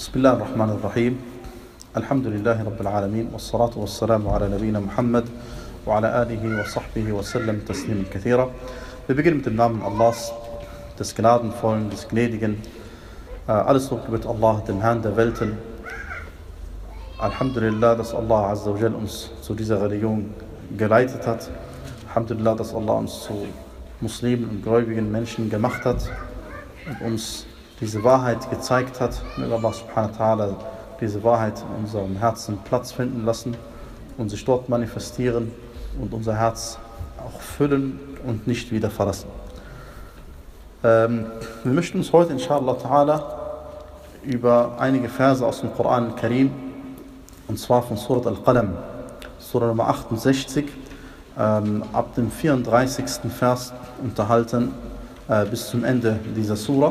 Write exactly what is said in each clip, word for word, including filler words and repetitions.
بسم الله الرحمن الرحيم الحمد لله رب العالمين والصلاة والسلام على نبينا Muhammad وعلى آله وصحبه وسلم تسليما كثيرا. Wir beginnen mit dem Namen Allahs, des Gnadenvollen, des Gnädigen. Alles Lob gebührt Allah, dem Herrn der Welten. Alhamdulillah, dass Allah Azza wa Jal uns zu dieser Religion geleitet hat. Alhamdulillah, dass Allah uns zu Muslimen und gläubigen Menschen gemacht hat und uns diese Wahrheit gezeigt hat. Möge Allah subhanahu wa ta'ala diese Wahrheit in unserem Herzen Platz finden lassen und sich dort manifestieren und unser Herz auch füllen und nicht wieder verlassen. Ähm, wir möchten uns heute inshallah ta'ala über einige Verse aus dem Koran al-Karim, und zwar von Surat al-Qalam, Surah Nummer achtundsechzig, ähm, ab dem vierunddreißigsten Vers unterhalten äh, bis zum Ende dieser Surah.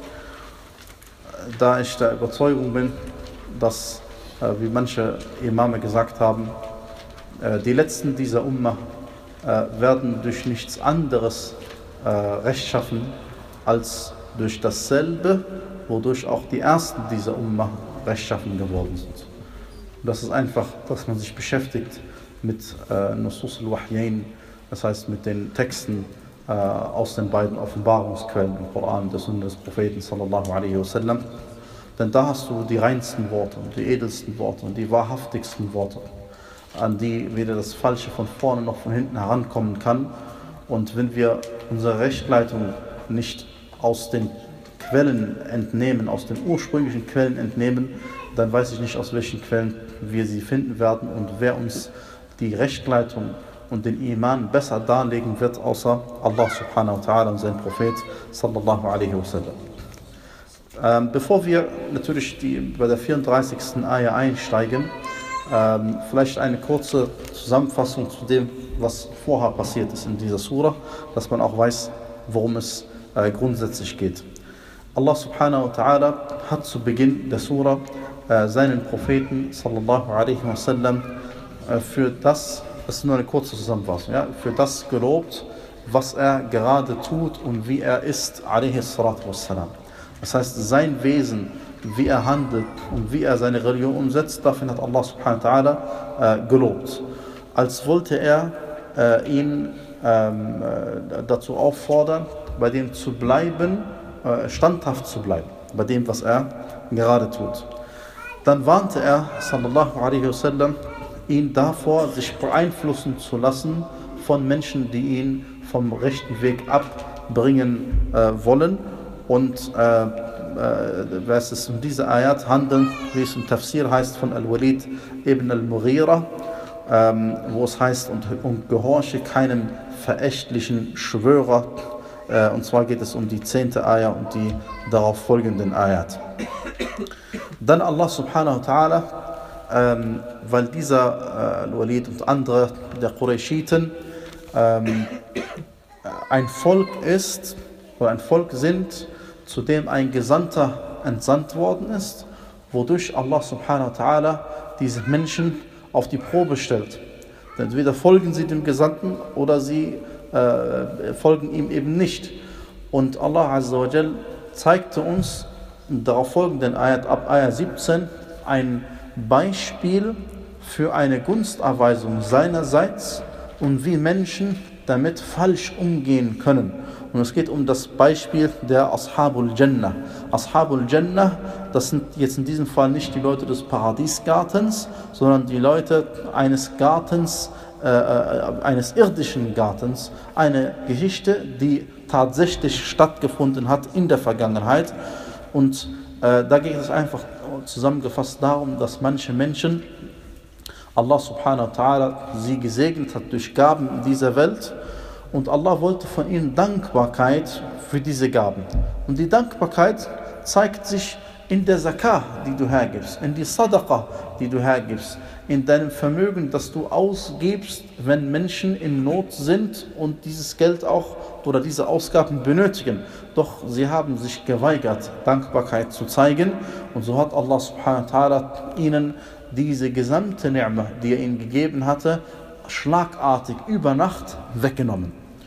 Da ich der Überzeugung bin, dass, äh, wie manche Imame gesagt haben, äh, die Letzten dieser Ummah äh, werden durch nichts anderes äh, rechtschaffen als durch dasselbe, wodurch auch die Ersten dieser Ummah rechtschaffen geworden sind. Und das ist einfach, dass man sich beschäftigt mit äh, Nusus al-Wahyain, das heißt mit den Texten äh, aus den beiden Offenbarungsquellen im Koran, der Sunna des Propheten sallallahu alaihi wasallam. Denn da hast du die reinsten Worte und die edelsten Worte und die wahrhaftigsten Worte, an die weder das Falsche von vorne noch von hinten herankommen kann. Und wenn wir unsere Rechtleitung nicht aus den Quellen entnehmen, aus den ursprünglichen Quellen entnehmen, dann weiß ich nicht, aus welchen Quellen wir sie finden werden und wer uns die Rechtleitung und den Iman besser darlegen wird, außer Allah subhanahu wa ta'ala und sein Prophet sallallahu alaihi wasallam. Ähm, bevor wir natürlich die, bei der vierunddreißigsten Ayah einsteigen, ähm, vielleicht eine kurze Zusammenfassung zu dem, was vorher passiert ist in dieser Surah, dass man auch weiß, worum es äh, grundsätzlich geht. Allah subhanahu wa ta'ala hat zu Beginn der Surah äh, seinen Propheten sallallahu alaihi wasallam äh, für das, das ist nur eine kurze Zusammenfassung, ja, für das gelobt, was er gerade tut und wie er ist, alaihi salatu wassalam. Das heißt, sein Wesen, wie er handelt und wie er seine Religion umsetzt, dafür hat Allah subhanahu wa ta'ala äh, gelobt. Als wollte er äh, ihn ähm, äh, dazu auffordern, bei dem zu bleiben, äh, standhaft zu bleiben, bei dem, was er gerade tut. Dann warnte er, sallallahu alaihi wasallam, ihn davor, sich beeinflussen zu lassen von Menschen, die ihn vom rechten Weg abbringen äh, wollen. Und äh, äh, was es um diese Ayat handelt, wie es im Tafsir heißt von Al-Walid ibn al-Mughira, ähm, wo es heißt, und, und gehorche keinem verächtlichen Schwörer. Äh, und zwar geht es um die zehnte Ayah und die darauf folgenden Ayat. Dann Allah subhanahu wa ta'ala, ähm, weil dieser äh, Al-Walid und andere der Qurayshiten ähm, ein Volk ist, oder ein Volk sind, zu dem ein Gesandter entsandt worden ist, wodurch Allah subhanahu wa ta'ala diese Menschen auf die Probe stellt. Denn entweder folgen sie dem Gesandten oder sie äh, folgen ihm eben nicht. Und Allah Azza wa Jal zeigte uns in darauf folgenden Ayat, ab Ayat siebzehn, ein Beispiel für eine Gunsterweisung seinerseits und wie Menschen damit falsch umgehen können. Und es geht um das Beispiel der Ashabul Jannah. Ashabul Jannah, das sind jetzt in diesem Fall nicht die Leute des Paradiesgartens, sondern die Leute eines Gartens, äh, eines irdischen Gartens. Eine Geschichte, die tatsächlich stattgefunden hat in der Vergangenheit. Und äh, da geht es einfach zusammengefasst darum, dass manche Menschen, Allah subhanahu wa ta'ala sie gesegnet hat durch Gaben in dieser Welt. Und Allah wollte von ihnen Dankbarkeit für diese Gaben. Und die Dankbarkeit zeigt sich in der Zakah, die du hergibst, in die Sadaqa, die du hergibst, in deinem Vermögen, das du ausgibst, wenn Menschen in Not sind und dieses Geld auch oder diese Ausgaben benötigen. Doch sie haben sich geweigert, Dankbarkeit zu zeigen. Und so hat Allah subhanahu wa ta'ala ihnen diese gesamte Ni'mah, die er ihnen gegeben hatte, schlagartig über Nacht weggenommen.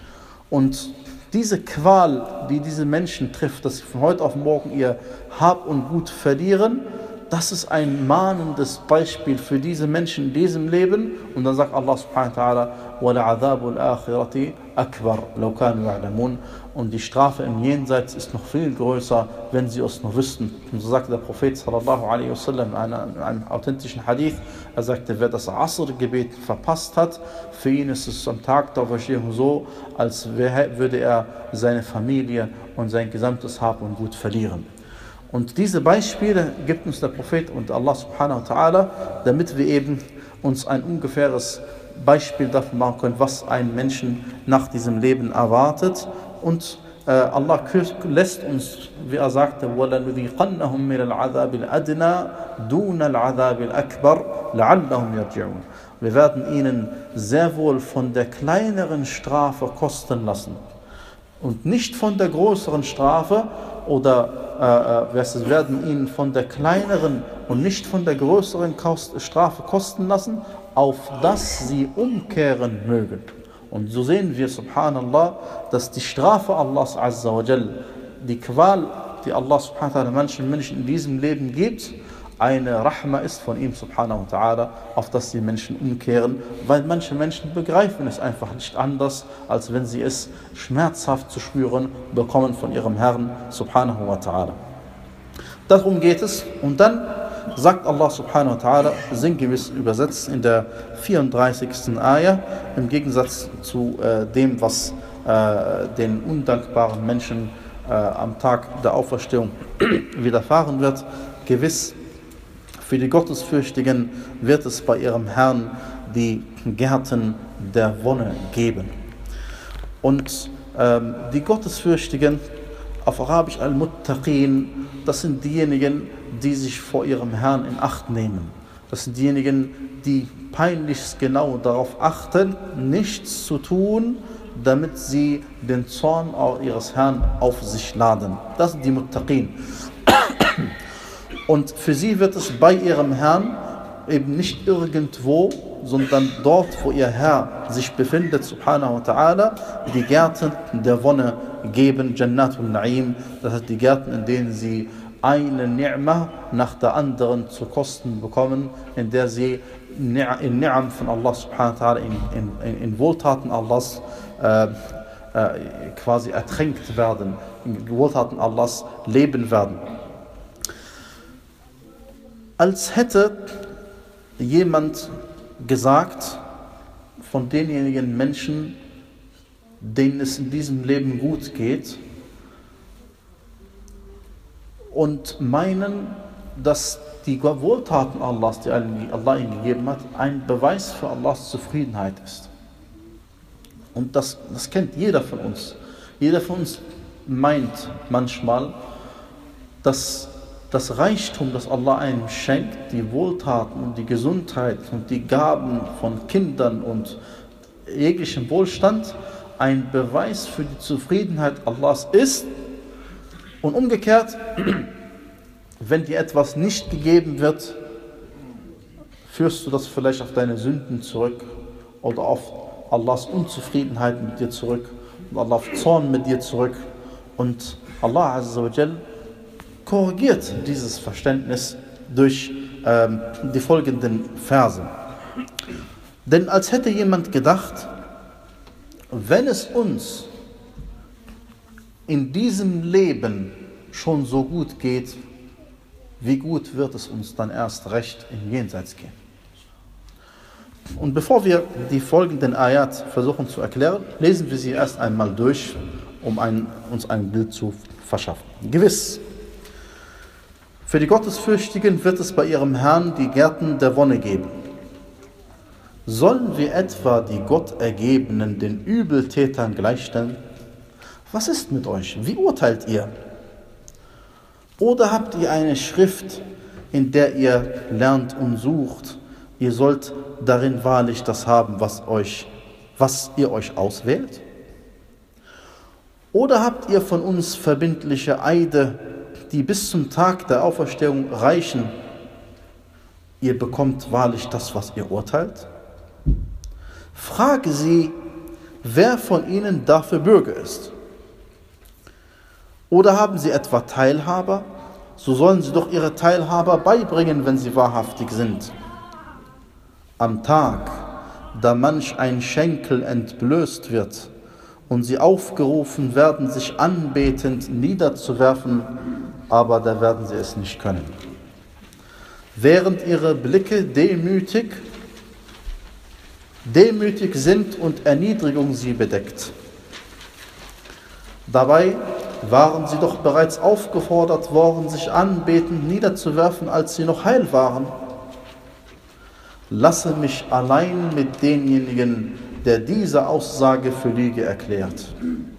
Und diese Qual, die diese Menschen trifft, dass sie von heute auf morgen ihr Hab und Gut verlieren, das ist ein mahnendes Beispiel für diese Menschen in diesem Leben. Und dann sagt Allah subhanahu wa ta'ala, وَلَعَذَابُ الْآخِرَةِ أَكْبَرُ لَوْ كَانُوا يَعْلَمُونَ. Und die Strafe im Jenseits ist noch viel größer, wenn sie es nur wüssten. Und so sagte der Prophet sallallahu alaihi wasallam in einem, in einem authentischen Hadith, er sagte, wer das Asr-Gebet verpasst hat, für ihn ist es am Tag der Auferstehung so, als würde er seine Familie und sein gesamtes Hab und Gut verlieren. Und diese Beispiele gibt uns der Prophet und Allah subhanahu wa ta'ala, damit wir eben uns ein ungefähres Beispiel dafür machen können, was einen Menschen nach diesem Leben erwartet. Und äh, Allah lässt uns, wie er sagte, وَلَنُذِيقَنَّهُمْ مِنَ الْعَذَابِ الْأَدْنَى دُونَ الْعَذَابِ الْأَكْبَرِ لَعَلَّهُمْ يَرْجِعُونَ. Wir werden ihnen sehr wohl von der kleineren Strafe kosten lassen und nicht von der größeren Strafe, oder äh, wir werden ihnen von der kleineren und nicht von der größeren Kost, Strafe kosten lassen, auf dass sie umkehren mögen. Und so sehen wir, subhanallah, dass die Strafe Allahs azza wa jal, die Qual, die Allah subhanahu wa ta'ala manchen Menschen in diesem Leben gibt, eine Rahma ist von ihm subhanahu wa ta'ala, auf dass die Menschen umkehren, weil manche Menschen begreifen es einfach nicht anders, als wenn sie es schmerzhaft zu spüren bekommen von ihrem Herrn subhanahu wa ta'ala. Darum geht es. Und dann sagt Allah subhanahu wa ta'ala, sinngemäß übersetzt in der vierunddreißigsten Ayah, im Gegensatz zu äh, dem, was äh, den undankbaren Menschen äh, am Tag der Auferstehung widerfahren wird, gewiss, für die Gottesfürchtigen wird es bei ihrem Herrn die Gärten der Wonne geben. Und ähm, die Gottesfürchtigen, auf Arabisch Al-Muttaqin, das sind diejenigen, die sich vor ihrem Herrn in Acht nehmen. Das sind diejenigen, die peinlichst genau darauf achten, nichts zu tun, damit sie den Zorn ihres Herrn auf sich laden. Das sind die Muttaqin. Und für sie wird es bei ihrem Herrn eben nicht irgendwo, sondern dort, wo ihr Herr sich befindet, subhanahu wa ta'ala, die Gärten der Wonne geben, Jannatul Na'im, das heißt die Gärten, in denen sie eine Ni'mah nach der anderen zu kosten bekommen, in der sie in Ni'am von Allah subhanahu wa ta'ala, in, in, in Wohltaten Allahs äh, äh, quasi ertränkt werden, in Wohltaten Allahs leben werden. Als hätte jemand gesagt, von denjenigen Menschen, denen es in diesem Leben gut geht, und meinen, dass die Wohltaten Allahs, die Allah ihnen gegeben hat, ein Beweis für Allahs Zufriedenheit ist. Und das, das kennt jeder von uns. Jeder von uns meint manchmal, dass das Reichtum, das Allah einem schenkt, die Wohltaten und die Gesundheit und die Gaben von Kindern und jeglichem Wohlstand ein Beweis für die Zufriedenheit Allahs ist. Und umgekehrt, wenn dir etwas nicht gegeben wird, führst du das vielleicht auf deine Sünden zurück oder auf Allahs Unzufriedenheit mit dir zurück und Allahs Zorn mit dir zurück. Und Allah Azza wa Jal korrigiert dieses Verständnis durch ähm, die folgenden Verse. Denn als hätte jemand gedacht, wenn es uns in diesem Leben schon so gut geht, wie gut wird es uns dann erst recht im Jenseits gehen? Und bevor wir die folgenden Ayat versuchen zu erklären, lesen wir sie erst einmal durch, um ein, uns ein Bild zu verschaffen. Gewiss, für die Gottesfürchtigen wird es bei ihrem Herrn die Gärten der Wonne geben. Sollen wir etwa die Gottergebenen den Übeltätern gleichstellen? Was ist mit euch? Wie urteilt ihr? Oder habt ihr eine Schrift, in der ihr lernt und sucht? Ihr sollt darin wahrlich das haben, was, euch, was ihr euch auswählt? Oder habt ihr von uns verbindliche Eide, die bis zum Tag der Auferstehung reichen? Ihr bekommt wahrlich das, was ihr urteilt? Frage sie, wer von ihnen dafür Bürger ist. Oder haben sie etwa Teilhaber? so sollen sie doch ihre Teilhaber beibringen, wenn sie wahrhaftig sind. Am Tag, da manch ein Schenkel entblößt wird und sie aufgerufen werden, sich anbetend niederzuwerfen, aber da werden sie es nicht können. Während ihre Blicke demütig, demütig sind und Erniedrigung sie bedeckt. Dabei waren sie doch bereits aufgefordert worden, sich anbetend niederzuwerfen, als sie noch heil waren. Lasse mich allein mit denjenigen, der diese Aussage für Lüge erklärt.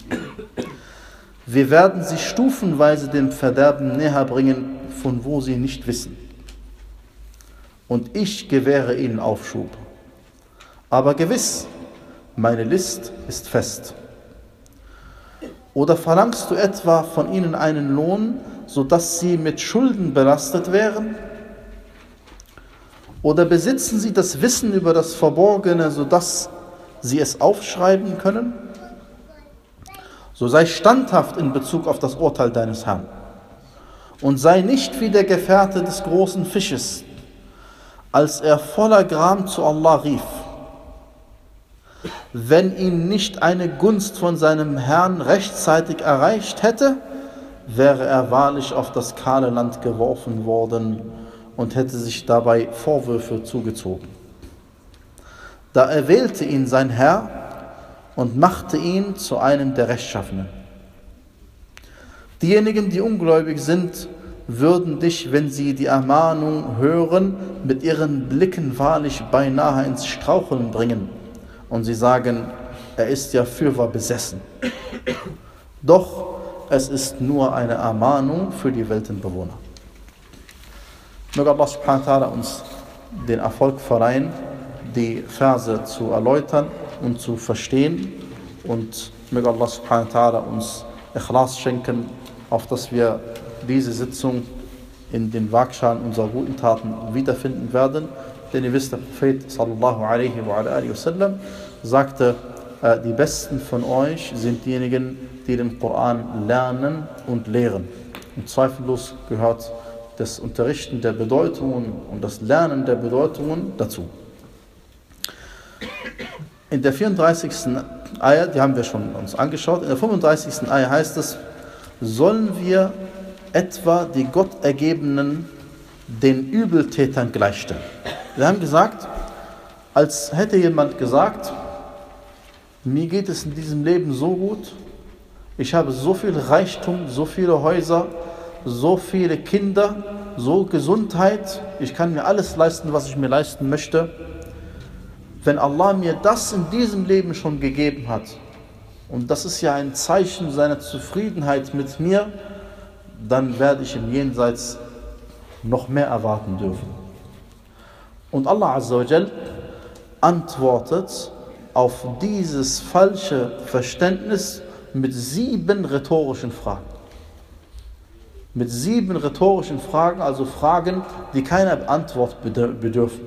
Wir werden sie stufenweise dem Verderben näher bringen, von wo sie nicht wissen. Und ich gewähre ihnen Aufschub. Aber gewiss, meine List ist fest. Oder verlangst du etwa von ihnen einen Lohn, sodass sie mit Schulden belastet wären? Oder besitzen sie das Wissen über das Verborgene, sodass sie es aufschreiben können? So sei standhaft in Bezug auf das Urteil deines Herrn und sei nicht wie der Gefährte des großen Fisches, als er voller Gram zu Allah rief. Wenn ihn nicht eine Gunst von seinem Herrn rechtzeitig erreicht hätte, wäre er wahrlich auf das kahle Land geworfen worden und hätte sich dabei Vorwürfe zugezogen. Da erwählte ihn sein Herr und machte ihn zu einem der Rechtschaffenen. Diejenigen, die ungläubig sind, würden dich, wenn sie die Ermahnung hören, mit ihren Blicken wahrlich beinahe ins Straucheln bringen. Und sie sagen, er ist ja fürwahr besessen. Doch es ist nur eine Ermahnung für die Weltenbewohner. Möge Allah subhanahu wa ta'ala uns den Erfolg verleihen, die Verse zu erläutern und zu verstehen. Und möge Allah subhanahu wa ta'ala uns Ikhlas schenken, auf dass wir diese Sitzung in den Waagschalen unserer guten Taten wiederfinden werden. Denn ihr wisst, der Prophet sallallahu alaihi wa alihi wasallam sagte, äh, die Besten von euch sind diejenigen, die den Koran lernen und lehren. Und zweifellos gehört das Unterrichten der Bedeutungen und das Lernen der Bedeutungen dazu. In der vierunddreißigsten Ayah, die haben wir schon uns angeschaut, in der fünfunddreißigsten Ayah heißt es, sollen wir etwa die Gottergebenen den Übeltätern gleichstellen. Wir haben gesagt, als hätte jemand gesagt, mir geht es in diesem Leben so gut, ich habe so viel Reichtum, so viele Häuser, so viele Kinder, so Gesundheit, ich kann mir alles leisten, was ich mir leisten möchte. Wenn Allah mir das in diesem Leben schon gegeben hat, und das ist ja ein Zeichen seiner Zufriedenheit mit mir, dann werde ich im Jenseits noch mehr erwarten dürfen. Und Allah Azza wa Jal antwortet auf dieses falsche Verständnis mit sieben rhetorischen Fragen. Mit sieben rhetorischen Fragen, also Fragen, die keiner Antwort bedürfen.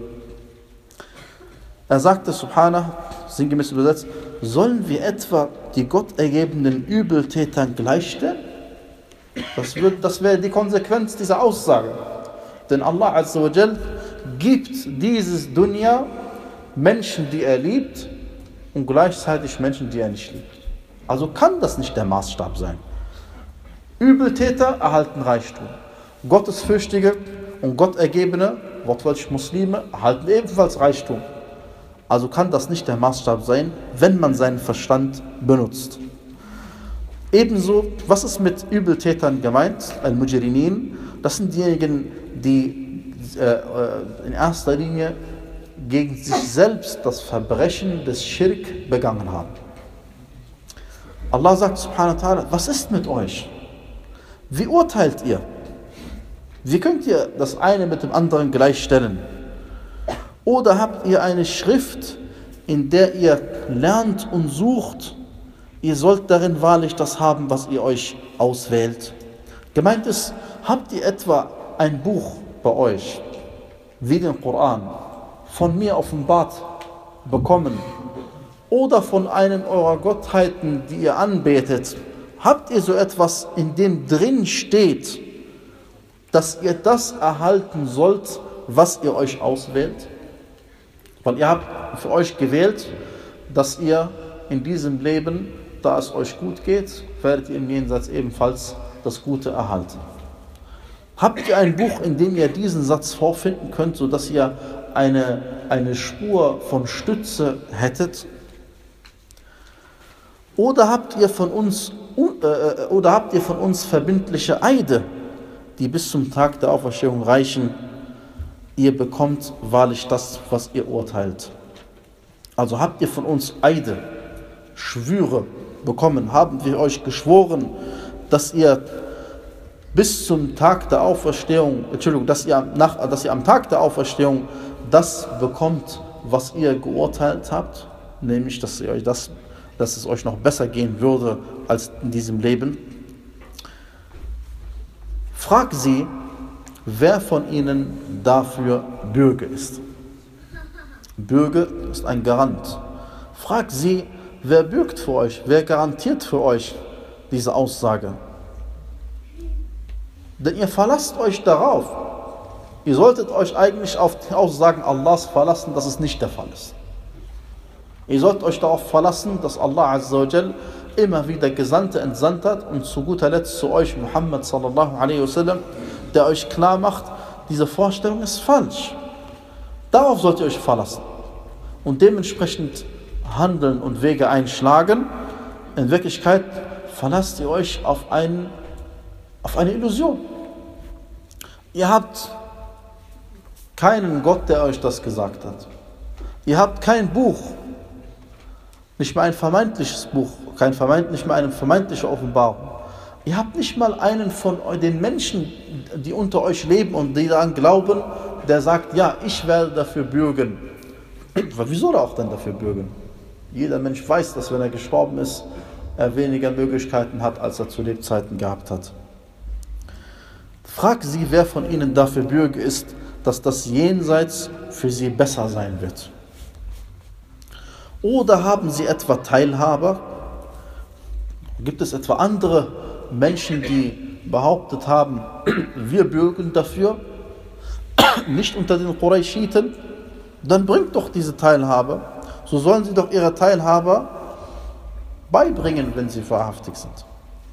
Er sagte, subhanah, sinngemäß übersetzt, sollen wir etwa die gottergebenen Übeltätern gleichstellen? Das, wird, das wäre die Konsequenz dieser Aussage. Denn Allah Azza wa Jal gibt dieses Dunya Menschen, die er liebt, und gleichzeitig Menschen, die er nicht liebt. Also kann das nicht der Maßstab sein. Übeltäter erhalten Reichtum. Gottesfürchtige und Gottergebene, wortwörtlich Muslime, erhalten ebenfalls Reichtum. Also kann das nicht der Maßstab sein, wenn man seinen Verstand benutzt. Ebenso, was ist mit Übeltätern gemeint? Al-Mujrimin, das sind diejenigen, die äh, in erster Linie gegen sich selbst das Verbrechen des Schirk begangen haben. Allah sagt subhanahu wa ta'ala, was ist mit euch? Wie urteilt ihr? Wie könnt ihr das eine mit dem anderen gleichstellen? Oder habt ihr eine Schrift, in der ihr lernt und sucht? Ihr sollt darin wahrlich das haben, was ihr euch auswählt. Gemeint ist, habt ihr etwa ein Buch bei euch, wie den Koran, von mir offenbart bekommen, oder von einem eurer Gottheiten, die ihr anbetet? Habt ihr so etwas, in dem drin steht, dass ihr das erhalten sollt, was ihr euch auswählt? Weil ihr habt für euch gewählt, dass ihr in diesem Leben, da es euch gut geht, werdet ihr im Jenseits ebenfalls das Gute erhalten. Habt ihr ein Buch, in dem ihr diesen Satz vorfinden könnt, sodass ihr eine, eine Spur von Stütze hättet? Oder habt ihr von uns, äh, oder habt ihr von uns verbindliche Eide, die bis zum Tag der Auferstehung reichen? Ihr bekommt wahrlich das, was ihr urteilt. Also habt ihr von uns Eide, Schwüre bekommen, haben wir euch geschworen, dass ihr bis zum Tag der Auferstehung, Entschuldigung, dass ihr, nach, dass ihr am Tag der Auferstehung das bekommt, was ihr geurteilt habt, nämlich, dass, ihr euch das, dass es euch noch besser gehen würde als in diesem Leben. Frag sie, wer von ihnen dafür Bürge ist. Bürge ist ein Garant. Frag sie, wer bürgt für euch, wer garantiert für euch diese Aussage. Denn ihr verlasst euch darauf. Ihr solltet euch eigentlich auf die Aussagen Allahs verlassen, dass es nicht der Fall ist. Ihr sollt euch darauf verlassen, dass Allah Azza wa Jal immer wieder Gesandte entsandt hat und zu guter Letzt zu euch Muhammad sallallahu alaihi wasallam, der euch klar macht, diese Vorstellung ist falsch. Darauf sollt ihr euch verlassen und dementsprechend handeln und Wege einschlagen. In Wirklichkeit verlasst ihr euch auf, einen, auf eine Illusion. Ihr habt keinen Gott, der euch das gesagt hat. Ihr habt kein Buch, nicht mal ein vermeintliches Buch, kein vermeint, nicht mal eine vermeintliche Offenbarung. Ihr habt nicht mal einen von den Menschen, die unter euch leben und die daran glauben, der sagt, ja, ich werde dafür bürgen. Wie soll er auch denn dafür bürgen? Jeder Mensch weiß, dass wenn er gestorben ist, er weniger Möglichkeiten hat, als er zu Lebzeiten gehabt hat. Frag sie, wer von ihnen dafür Bürge ist, dass das Jenseits für sie besser sein wird. Oder haben sie etwa Teilhaber? Gibt es etwa andere Menschen, die behauptet haben, wir bürgen dafür, nicht unter den Qurayshiten? Dann bringt doch diese Teilhabe. So sollen sie doch ihre Teilhaber beibringen, wenn sie wahrhaftig sind.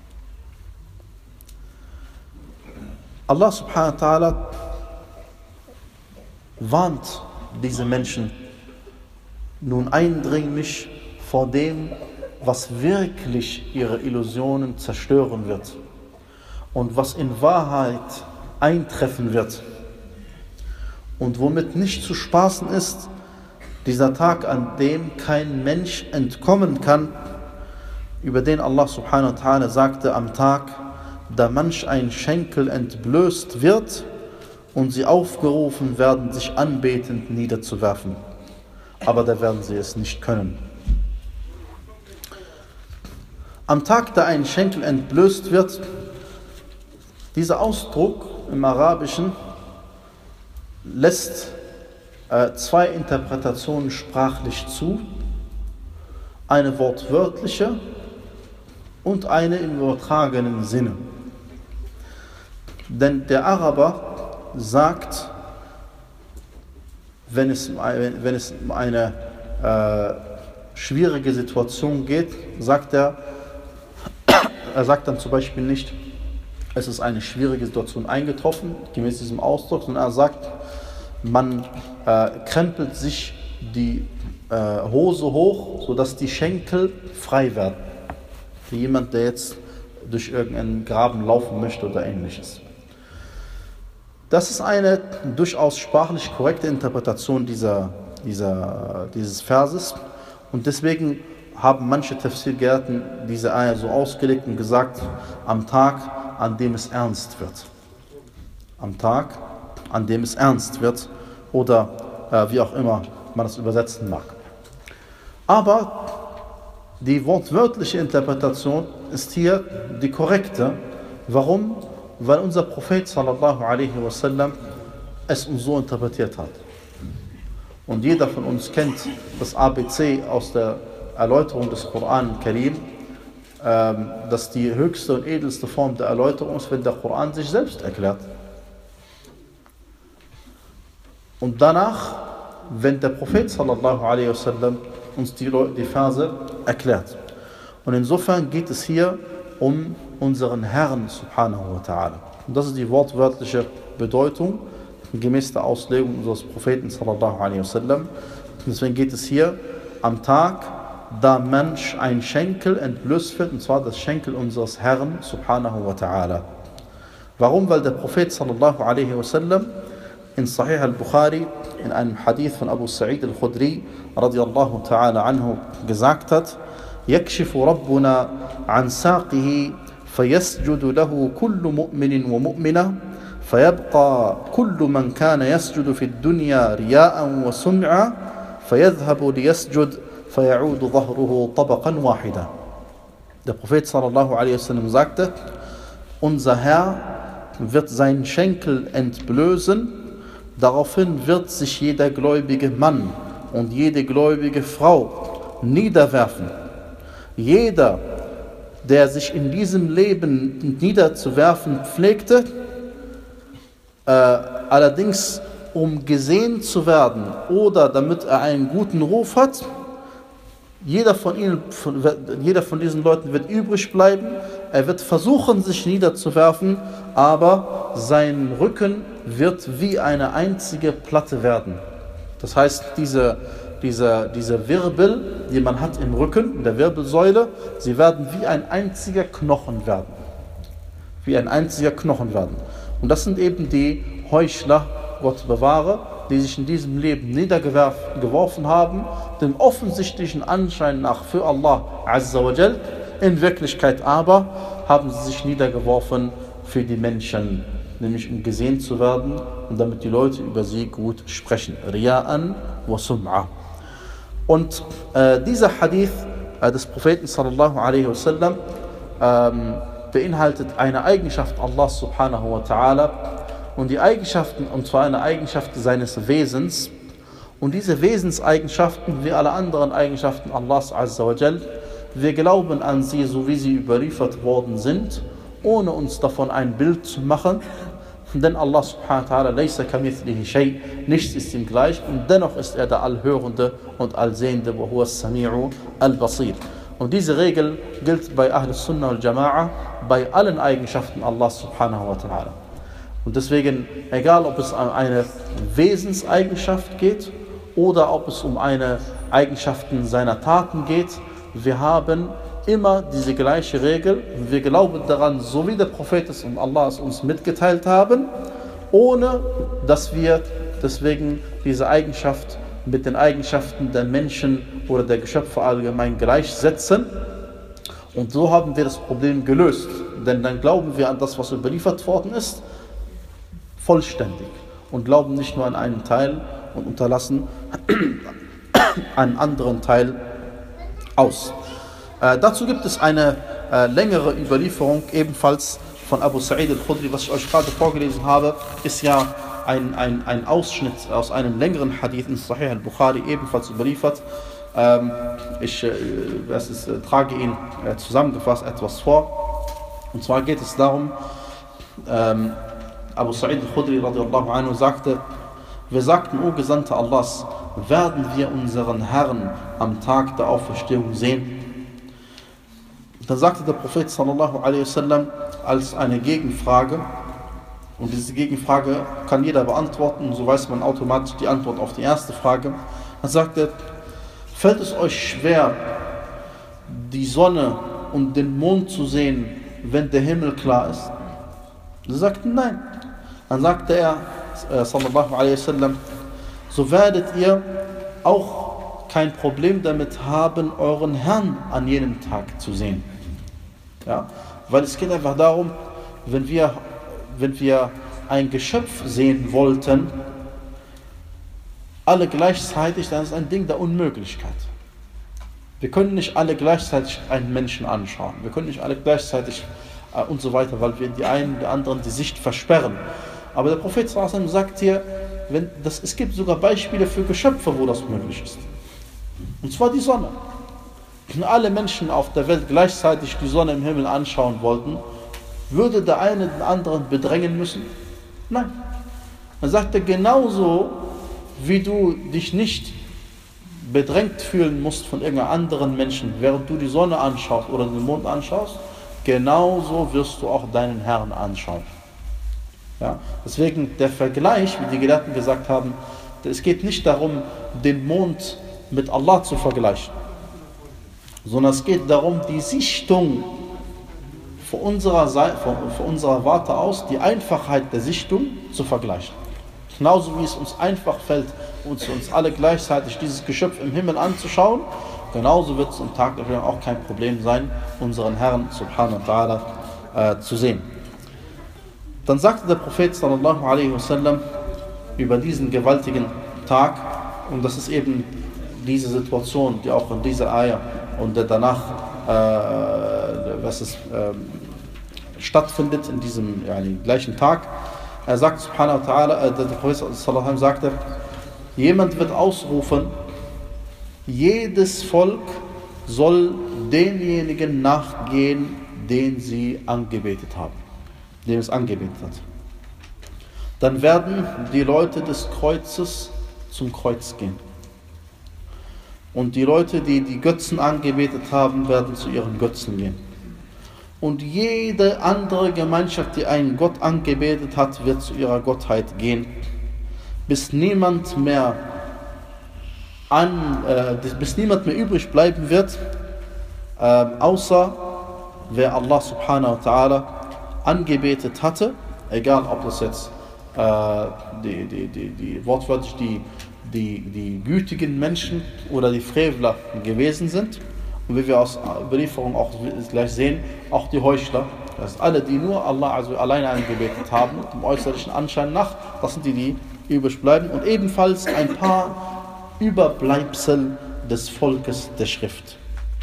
Allah subhanahu wa ta'ala warnt diese Menschen nun eindringlich vor dem, was wirklich ihre Illusionen zerstören wird und was in Wahrheit eintreffen wird und womit nicht zu spaßen ist, dieser Tag, an dem kein Mensch entkommen kann, über den Allah subhanahu wa ta'ala sagte, am Tag, da manch ein Schenkel entblößt wird und sie aufgerufen werden, sich anbetend niederzuwerfen. Aber da werden sie es nicht können. Am Tag, da ein Schenkel entblößt wird, dieser Ausdruck im Arabischen lässt äh, zwei Interpretationen sprachlich zu, eine wortwörtliche und eine im übertragenen Sinne. Denn der Araber sagt, wenn es, wenn es um eine äh, schwierige Situation geht, sagt er, er sagt dann zum Beispiel nicht, es ist eine schwierige Situation eingetroffen, gemäß diesem Ausdruck, sondern er sagt, man äh, krempelt sich die äh, Hose hoch, sodass die Schenkel frei werden. Wie jemand, der jetzt durch irgendeinen Graben laufen möchte oder ähnliches. Das ist eine durchaus sprachlich korrekte Interpretation dieser, dieser, dieses Verses und deswegen haben manche Tafsir-Gelehrten diese Ayah so ausgelegt und gesagt, am Tag, an dem es ernst wird. Am Tag, an dem es ernst wird oder äh, wie auch immer man das übersetzen mag. Aber die wortwörtliche Interpretation ist hier die korrekte. Warum? Weil unser Prophet sallallahu alaihi wasallam es uns so interpretiert hat. Und jeder von uns kennt das A B C aus der Erläuterung des Koran Karim, ähm, dass die höchste und edelste Form der Erläuterung ist, wenn der Koran sich selbst erklärt. Und danach, wenn der Prophet sallallahu alaihi wasallam uns die, die Verse erklärt. Und insofern geht es hier um unseren Herrn subhanahu wa ta'ala. Und das ist die wortwörtliche Bedeutung gemäß der Auslegung unseres Propheten sallallahu alaihi wasallam. Und deswegen geht es hier am Tag, da Mensch ein Schenkel entblößt wird, und zwar das Schenkel unseres Herrn subhanahu wa ta'ala. Warum? Weil der Prophet sallallahu alaihi wasallam in Sahih al-Bukhari in einem Hadith von Abu Sa'id al-Khudri radiyallahu ta'ala anhu gesagt hat: يكشف ربنا عن ساقه فيسجد له كل مؤمن ومؤمنة فيبقى كل من كان يسجد في الدنيا رياء وسمعة فيذهب ليسجد فيعود ظهره طبقا واحدا. Der Prophet sallallahu alaihi wasallam sagte: Unser Herr wird seinen Schenkel entblößen, daraufhin wird sich jeder gläubige Mann und jede gläubige Frau niederwerfen. Jeder, der sich in diesem Leben niederzuwerfen pflegte, äh, allerdings um gesehen zu werden oder damit er einen guten Ruf hat, jeder von ihnen, jeder von diesen Leuten wird übrig bleiben. Er wird versuchen, sich niederzuwerfen, aber sein Rücken wird wie eine einzige Platte werden. Das heißt, diese Diese, diese Wirbel, die man hat im Rücken, in der Wirbelsäule, sie werden wie ein einziger Knochen werden. Wie ein einziger Knochen werden. Und das sind eben die Heuchler, Gott bewahre, die sich in diesem Leben niedergeworfen haben, dem offensichtlichen Anschein nach für Allah Azza wa Jal. In Wirklichkeit aber haben sie sich niedergeworfen für die Menschen, nämlich um gesehen zu werden und damit die Leute über sie gut sprechen. Riya'an wa sum'a. Und äh, dieser Hadith äh, des Propheten sallallahu alaihi wasallam ähm, beinhaltet eine Eigenschaft Allah subhanahu wa ta'ala, und die Eigenschaften, und zwar eine Eigenschaft seines Wesens, und diese Wesenseigenschaften wie alle anderen Eigenschaften Allahs Azza wa Jal, wir glauben an sie, so wie sie überliefert worden sind, ohne uns davon ein Bild zu machen. Denn Allah subhanahu wa ta'ala, laysa kamithlihi shay, nichts ist ihm gleich, und dennoch ist er der Allhörende und Allsehende, wa huwa as-Sami'u al-Basir. Und diese Regel gilt bei Ahl Sunnah wal Jama'a bei allen Eigenschaften Allah subhanahu wa ta'ala. Und deswegen, egal ob es um eine Wesenseigenschaft geht oder ob es um eine Eigenschaften seiner Taten geht, wir haben immer diese gleiche Regel. Wir glauben daran, so wie der Prophet es und Allah es uns mitgeteilt haben, ohne dass wir deswegen diese Eigenschaft mit den Eigenschaften der Menschen oder der Geschöpfe allgemein gleichsetzen. Und so haben wir das Problem gelöst. Denn dann glauben wir an das, was überliefert worden ist, vollständig. Und glauben nicht nur an einen Teil und unterlassen einen anderen Teil aus. Äh, dazu gibt es eine äh, längere Überlieferung, ebenfalls von Abu Sa'id al-Khudri. Was ich euch gerade vorgelesen habe, ist ja ein, ein, ein Ausschnitt aus einem längeren Hadith in Sahih al-Bukhari, ebenfalls überliefert. Ähm, ich äh, es ist, äh, trage ihn äh, zusammengefasst etwas vor. Und zwar geht es darum, ähm, Abu Sa'id al-Khudri radiallahu anhu sagte: Wir sagten, O Gesandter Allahs, werden wir unseren Herrn am Tag der Auferstehung sehen? Dann sagte der Prophet sallallahu alaihi wasallam als eine Gegenfrage, und diese Gegenfrage kann jeder beantworten, so weiß man automatisch die Antwort auf die erste Frage. Dann sagte er: Fällt es euch schwer, die Sonne und den Mond zu sehen, wenn der Himmel klar ist? Sie sagten nein. Dann sagte er äh, sallallahu alaihi wasallam: So werdet ihr auch kein Problem damit haben, euren Herrn an jenem Tag zu sehen. Ja, weil es geht einfach darum, wenn wir, wenn wir ein Geschöpf sehen wollten, alle gleichzeitig, dann ist ein Ding der Unmöglichkeit. Wir können nicht alle gleichzeitig einen Menschen anschauen. Wir können nicht alle gleichzeitig äh, und so weiter, weil wir die einen oder anderen die Sicht versperren. Aber der Prophet sallallahu alaihi wasallam sagt hier, wenn das, es gibt sogar Beispiele für Geschöpfe, wo das möglich ist. Und zwar die Sonne. Wenn alle Menschen auf der Welt gleichzeitig die Sonne im Himmel anschauen wollten, würde der eine den anderen bedrängen müssen? Nein. Man sagte, genauso wie du dich nicht bedrängt fühlen musst von irgendeinem anderen Menschen, während du die Sonne anschaust oder den Mond anschaust, genauso wirst du auch deinen Herrn anschauen. Ja? Deswegen der Vergleich, wie die Gelehrten gesagt haben, es geht nicht darum, den Mond mit Allah zu vergleichen, sondern es geht darum, die Sichtung von unserer, Seite, von, von unserer Warte aus, die Einfachheit der Sichtung zu vergleichen. Genauso wie es uns einfach fällt, uns, uns alle gleichzeitig dieses Geschöpf im Himmel anzuschauen, genauso wird es am Tag der Verjährung auch kein Problem sein, unseren Herrn subhanahu wa ta'ala äh, zu sehen. Dann sagte der Prophet sallallahu alaihi wasallam über diesen gewaltigen Tag, und das ist eben diese Situation, die auch in dieser Ayah und danach äh, was es, äh, stattfindet in diesem ja, gleichen Tag. Er sagt subhanahu wa ta'ala, äh, der Prophet sallallahu alaihi wasallam sagte, jemand wird ausrufen, jedes Volk soll denjenigen nachgehen, den sie angebetet haben, den es angebetet hat. Dann werden die Leute des Kreuzes zum Kreuz gehen. Und die Leute, die die Götzen angebetet haben, werden zu ihren Götzen gehen. Und jede andere Gemeinschaft, die einen Gott angebetet hat, wird zu ihrer Gottheit gehen, bis niemand mehr an, äh, bis niemand mehr übrig bleiben wird, äh, außer wer Allah subhanahu wa ta'ala angebetet hatte, egal ob das jetzt äh, die, die, die, die wortwörtlich die, die, die gütigen Menschen oder die Frevler gewesen sind. Und wie wir aus Überlieferung auch gleich sehen, auch die Heuchler, das sind alle, die nur Allah also alleine angebetet haben, dem äußerlichen Anschein nach, das sind die, die übrig bleiben. Und ebenfalls ein paar Überbleibsel des Volkes der Schrift.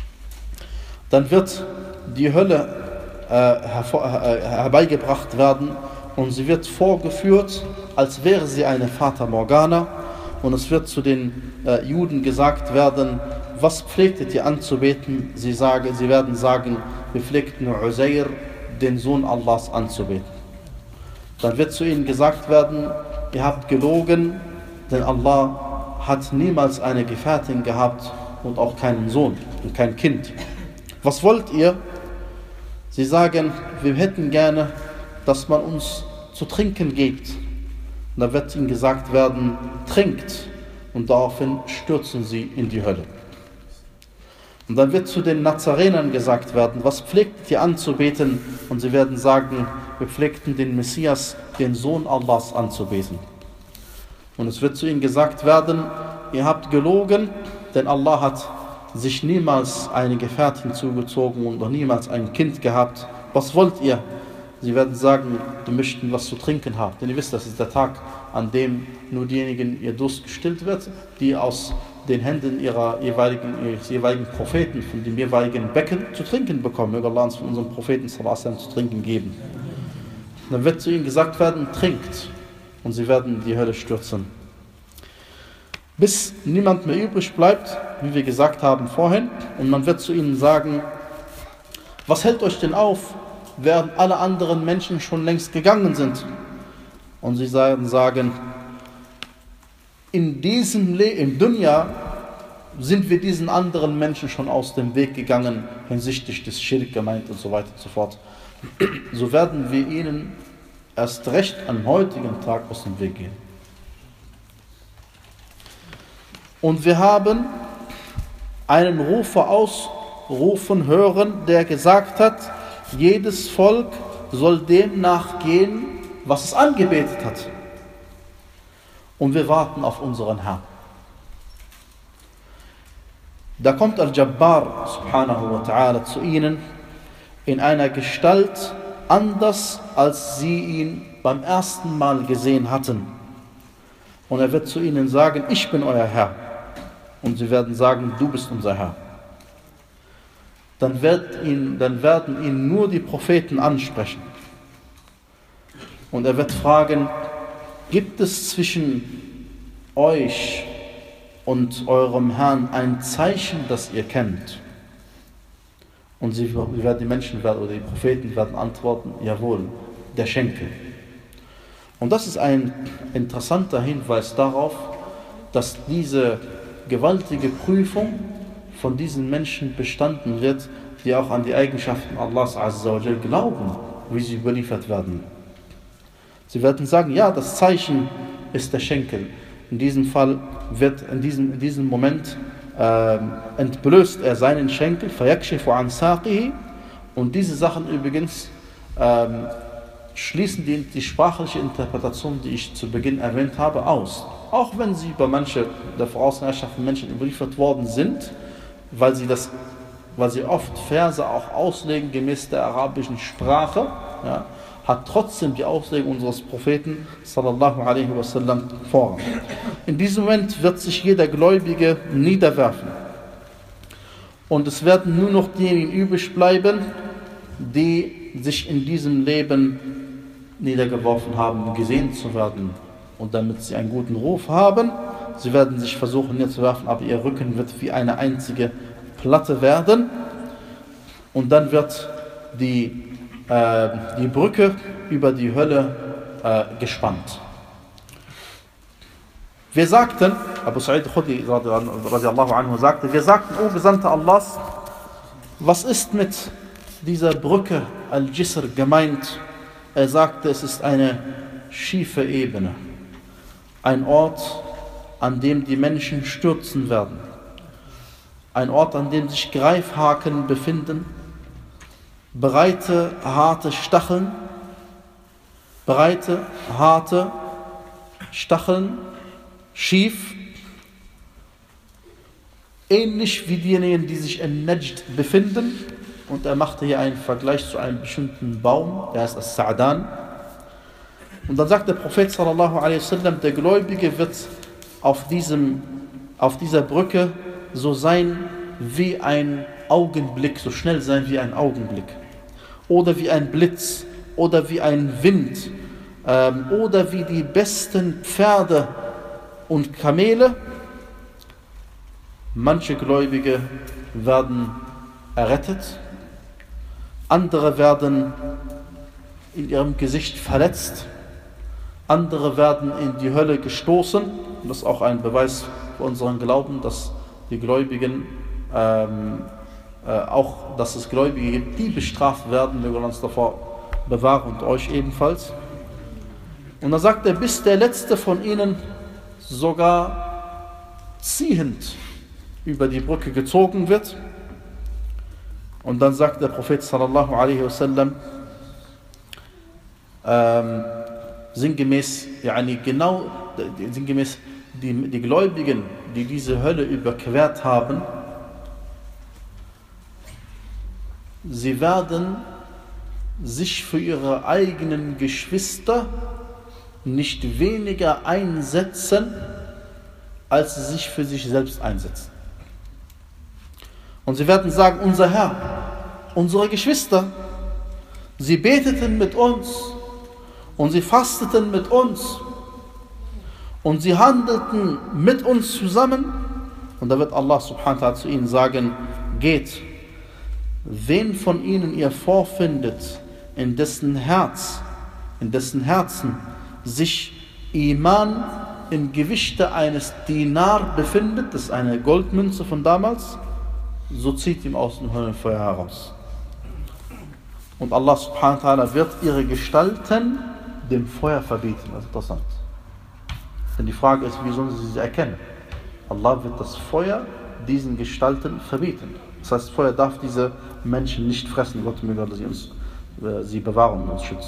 Dann wird die Hölle äh, hervor, äh, herbeigebracht werden und sie wird vorgeführt, als wäre sie eine Fata Morgana. Und es wird zu den äh, Juden gesagt werden, was pflegtet ihr anzubeten? Sie, sagen, sie werden sagen, wir pflegten Uzair, den Sohn Allahs, anzubeten. Dann wird zu ihnen gesagt werden, ihr habt gelogen, denn Allah hat niemals eine Gefährtin gehabt und auch keinen Sohn und kein Kind. Was wollt ihr? Sie sagen, wir hätten gerne, dass man uns zu trinken gibt. Und da wird ihnen gesagt werden, trinkt. Und daraufhin stürzen sie in die Hölle. Und dann wird zu den Nazarenern gesagt werden, was pflegt ihr anzubeten? Und sie werden sagen, wir pflegten den Messias, den Sohn Allahs, anzubeten. Und es wird zu ihnen gesagt werden, ihr habt gelogen, denn Allah hat sich niemals eine Gefährtin zugezogen und noch niemals ein Kind gehabt. Was wollt ihr? Sie werden sagen, wir möchten was zu trinken haben. Denn ihr wisst, das ist der Tag, an dem nur diejenigen ihr Durst gestillt wird, die aus den Händen ihrer jeweiligen, ihres jeweiligen Propheten, von dem jeweiligen Becken zu trinken bekommen. Möge Allah uns von unserem Propheten sallallahu alaihi wasallam zu trinken geben. Dann wird zu ihnen gesagt werden, trinkt. Und sie werden in die Hölle stürzen. Bis niemand mehr übrig bleibt, wie wir gesagt haben vorhin. Und man wird zu ihnen sagen, was hält euch denn auf, während alle anderen Menschen schon längst gegangen sind? Und sie werden sagen, in diesem Le- im Dunya sind wir diesen anderen Menschen schon aus dem Weg gegangen, hinsichtlich des Schirk gemeint und so weiter und so fort. So werden wir ihnen erst recht am heutigen Tag aus dem Weg gehen. Und wir haben einen Rufer ausrufen hören, der gesagt hat, jedes Volk soll dem nachgehen, was es angebetet hat. Und wir warten auf unseren Herrn. Da kommt Al-Jabbar subhanahu wa ta'ala zu ihnen in einer Gestalt anders, als sie ihn beim ersten Mal gesehen hatten. Und er wird zu ihnen sagen, ich bin euer Herr. Und sie werden sagen, du bist unser Herr. Dann, wird ihn, dann werden ihn nur die Propheten ansprechen. Und er wird fragen, gibt es zwischen euch und eurem Herrn ein Zeichen, das ihr kennt? Und sie werden, die Menschen werden, oder die Propheten werden antworten, jawohl, der Schenkel. Und das ist ein interessanter Hinweis darauf, dass diese gewaltige Prüfung von diesen Menschen bestanden wird, die auch an die Eigenschaften Allahs Azza wa Jal glauben, wie sie überliefert werden. Sie werden sagen, ja, das Zeichen ist der Schenkel. In diesem Fall wird in diesem, in diesem Moment äh, entblößt er seinen Schenkel, فَيَكْشِفُ عَنْ سَاقِهِ. Und diese Sachen übrigens ähm, schließen die, die sprachliche Interpretation, die ich zu Beginn erwähnt habe, aus. Auch wenn sie über manche der vorausherrschenden Menschen überliefert worden sind, weil sie, das, weil sie oft Verse auch auslegen gemäß der arabischen Sprache, ja, hat trotzdem die Auslegung unseres Propheten sallallahu alaihi wasallam Vorrang. In diesem Moment wird sich jeder Gläubige niederwerfen. Und es werden nur noch diejenigen übrig bleiben, die sich in diesem Leben niedergeworfen haben, gesehen zu werden. Und damit sie einen guten Ruf haben, sie werden sich versuchen niederzuwerfen, aber ihr Rücken wird wie eine einzige Platte werden. Und dann wird die, äh, die Brücke über die Hölle äh, gespannt. Wir sagten, Abu Sa'id Khudri radiallahu anhu sagte, wir sagten, O Gesandter Allahs, was ist mit dieser Brücke Al-Jisr gemeint? Er sagte, es ist eine schiefe Ebene, ein Ort, an dem die Menschen stürzen werden, ein Ort, an dem sich Greifhaken befinden, breite, harte Stacheln, breite, harte Stacheln, schief, ähnlich wie diejenigen, die sich in Najd befinden. Und er machte hier einen Vergleich zu einem bestimmten Baum, der heißt As-Sa'dan. Und dann sagt der Prophet sallallahu alaihi wasallam, der Gläubige wird auf, diesem, auf dieser Brücke so sein wie ein Augenblick, so schnell sein wie ein Augenblick. Oder wie ein Blitz, oder wie ein Wind, ähm, oder wie die besten Pferde und Kamele. Manche Gläubige werden errettet, andere werden in ihrem Gesicht verletzt, andere werden in die Hölle gestoßen. Und das ist auch ein Beweis für unseren Glauben, dass die Gläubigen, ähm, äh, auch dass es Gläubige gibt, die bestraft werden. Wir wollen uns davor bewahren und euch ebenfalls. Und dann sagt er, bis der letzte von ihnen sogar ziehend über die Brücke gezogen wird. Und dann sagt der Prophet sallallahu alaihi wasallam, ähm, sinngemäß, yani genau, sinngemäß die, die Gläubigen, die diese Hölle überquert haben, sie werden sich für ihre eigenen Geschwister nicht weniger einsetzen, als sie sich für sich selbst einsetzen. Und sie werden sagen, unser Herr, unsere Geschwister, sie beteten mit uns und sie fasteten mit uns und sie handelten mit uns zusammen. Und da wird Allah subhanahu wa ta'ala zu ihnen sagen, geht, wen von ihnen ihr vorfindet, in dessen Herz, in dessen Herzen sich Iman im Gewichte eines Dinar befindet, das ist eine Goldmünze von damals, so zieht ihm aus dem Höllenfeuer heraus. Und Allah subhanahu wa ta'ala wird ihre Gestalten dem Feuer verbieten. Das ist interessant. Denn die Frage ist, wie sollen sie sie erkennen? Allah wird das Feuer diesen Gestalten verbieten. Das heißt, Feuer darf diese Menschen nicht fressen. Gott möge sie uns, äh, sie bewahren und uns schützen.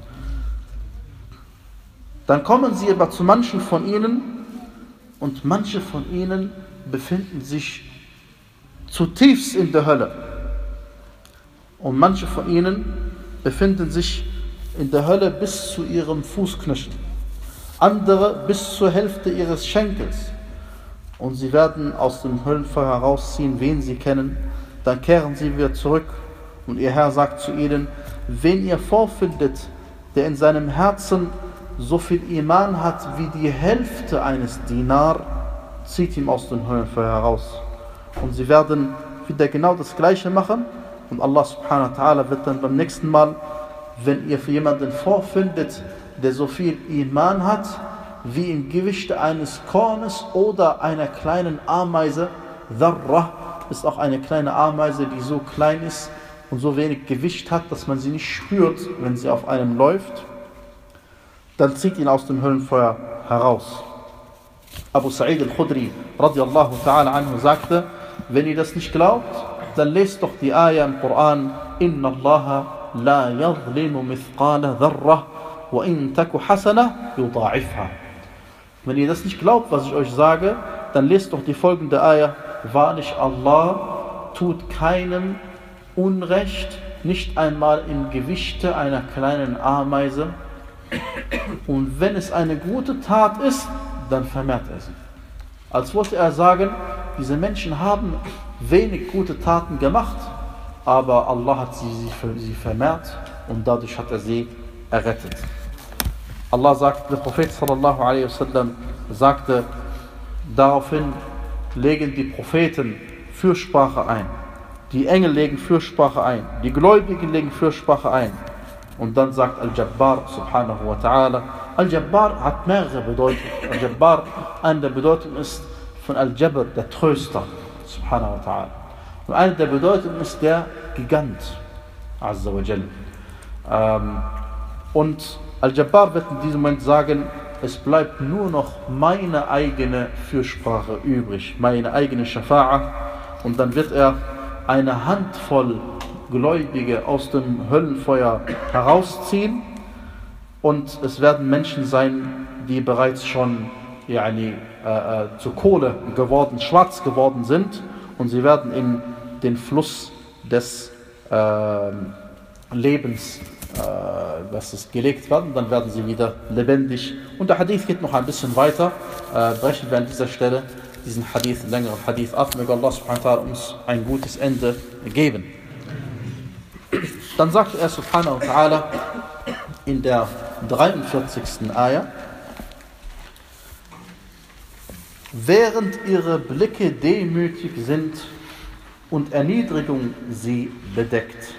Dann kommen sie aber zu manchen von ihnen und manche von ihnen befinden sich zutiefst in der Hölle. Und manche von ihnen befinden sich in der Hölle bis zu ihrem Fußknöchel. Andere bis zur Hälfte ihres Schenkels. Und sie werden aus dem Höllenfeuer herausziehen, wen sie kennen. Dann kehren sie wieder zurück und ihr Herr sagt zu ihnen, wen ihr vorfindet, der in seinem Herzen so viel Iman hat wie die Hälfte eines Dinar, zieht ihm aus dem Höllenfeuer heraus. Und sie werden wieder genau das Gleiche machen. Und Allah subhanahu wa ta'ala wird dann beim nächsten Mal, wenn ihr für jemanden vorfindet, der so viel Iman hat wie im Gewichte eines Kornes oder einer kleinen Ameise. Dharra ist auch eine kleine Ameise, die so klein ist und so wenig Gewicht hat, dass man sie nicht spürt, wenn sie auf einem läuft. Dann zieht ihn aus dem Höllenfeuer heraus. Abu Sa'id al-Khudri radiallahu ta'ala anhu sagte, wenn ihr das nicht glaubt, dann lest doch die Ayah im Koran, Inna Allaha la yadhlimu mithqala dharra wa in taku hasana yudha'ifha. Wenn ihr das nicht glaubt, was ich euch sage, dann lest doch die folgende Ayah, wahrlich Allah tut keinem Unrecht, nicht einmal im Gewichte einer kleinen Ameise. Und wenn es eine gute Tat ist, dann vermehrt er sie. Als wollte er sagen, diese Menschen haben wenig gute Taten gemacht, aber Allah hat sie, sie, sie vermehrt und dadurch hat er sie errettet. Allah sagt, der Prophet sallallahu alaihi wasallam sagte, daraufhin legen die Propheten Fürsprache ein, die Engel legen Fürsprache ein, die Gläubigen legen Fürsprache ein. Und dann sagt Al-Jabbar subhanahu wa ta'ala, Al-Jabbar hat mehrere Bedeutungen. Al-Jabbar, eine der Bedeutungen ist von Al-Jabr, der Tröster, subhanahu wa ta'ala. Und eine der Bedeutungen ist der Gigant, azza wa jal. Ähm, und Al-Jabbar wird in diesem Moment sagen, es bleibt nur noch meine eigene Fürsprache übrig, meine eigene Shafa'a. Und dann wird er eine Handvoll Gläubige aus dem Höllenfeuer herausziehen und es werden Menschen sein, die bereits schon yani, äh, äh, zu Kohle geworden, schwarz geworden sind und sie werden in den Fluss des äh, Lebens äh, was ist, gelegt werden, dann werden sie wieder lebendig. Und der Hadith geht noch ein bisschen weiter, äh, brechen wir an dieser Stelle diesen Hadith, längeren Hadith ab, möge Allah subhanahu wa ta'ala uns ein gutes Ende geben. Dann sagt er subhanahu wa ta'ala in der dreiundvierzigsten Ayah, während ihre Blicke demütig sind und Erniedrigung sie bedeckt.